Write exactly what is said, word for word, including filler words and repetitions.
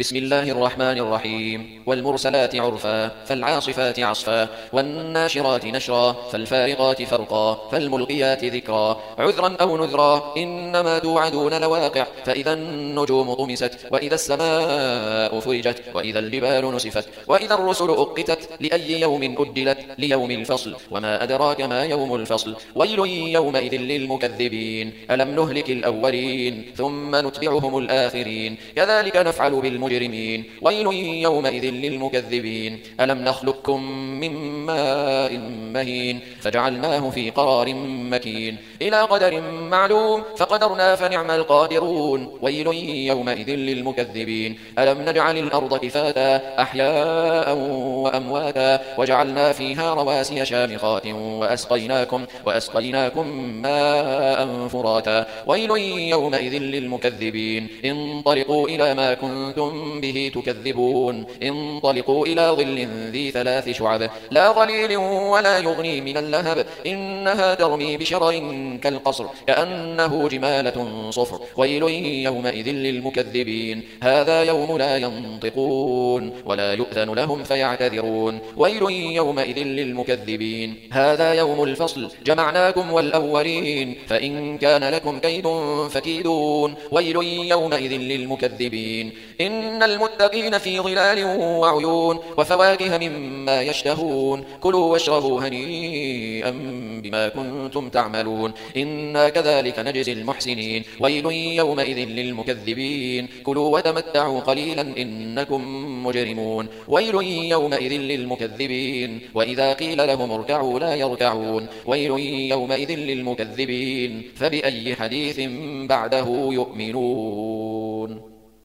بسم الله الرحمن الرحيم والمرسلات عرفا فالعاصفات عصفا والناشرات نشرا فالفارقات فرقا فالملقيات ذكرا عذرا أو نذرا إنما توعدون لواقع فإذا النجوم طمست وإذا السماء فرجت وإذا الجبال نسفت وإذا الرسل أقتت لأي يوم أجلت ليوم الفصل وما أدراك ما يوم الفصل ويل يومئذ للمكذبين ألم نهلك الأولين ثم نتبعهم الآخرين كذلك نفعل بالمجرمين ويل يومئذ للمكذبين ألم نخلقكم من ماء مهين فجعلناه في قرار مكين إلى قدر معلوم فقدرنا فنعم القادرون ويل يومئذ للمكذبين ألم نجعل الأرض كفاتا أحياء وأمواتا وجعلنا فيها رواسي شامخات وأسقيناكم, وأسقيناكم ماء فراتا ويل يومئذ للمكذبين انطلقوا إلى ما كنتم به تكذبون انطلقوا إلى ظل ذي ثلاث شعب لا ظليل ولا يغني من اللهب إنها ترمي بشرر كالقصر كأنه جمالة صفر ويل يومئذ للمكذبين هذا يوم لا ينطقون ولا يؤذن لهم فيعتذرون ويل يومئذ للمكذبين هذا يوم الفصل جمعناكم والأولين فإن كان لكم كيد فكيدون ويل يومئذ للمكذبين إن المتقين في ظلال وعيون وفواكه مما يشتهون كلوا واشربوا هنيئا بما كنتم تعملون إنا كذلك نجزي المحسنين ويل يومئذ للمكذبين كلوا وتمتعوا قليلا إنكم مجرمون ويل يومئذ للمكذبين وإذا قيل لهم اركعوا لا يركعون ويل يومئذ للمكذبين فبأي حديث بعده يؤمنون.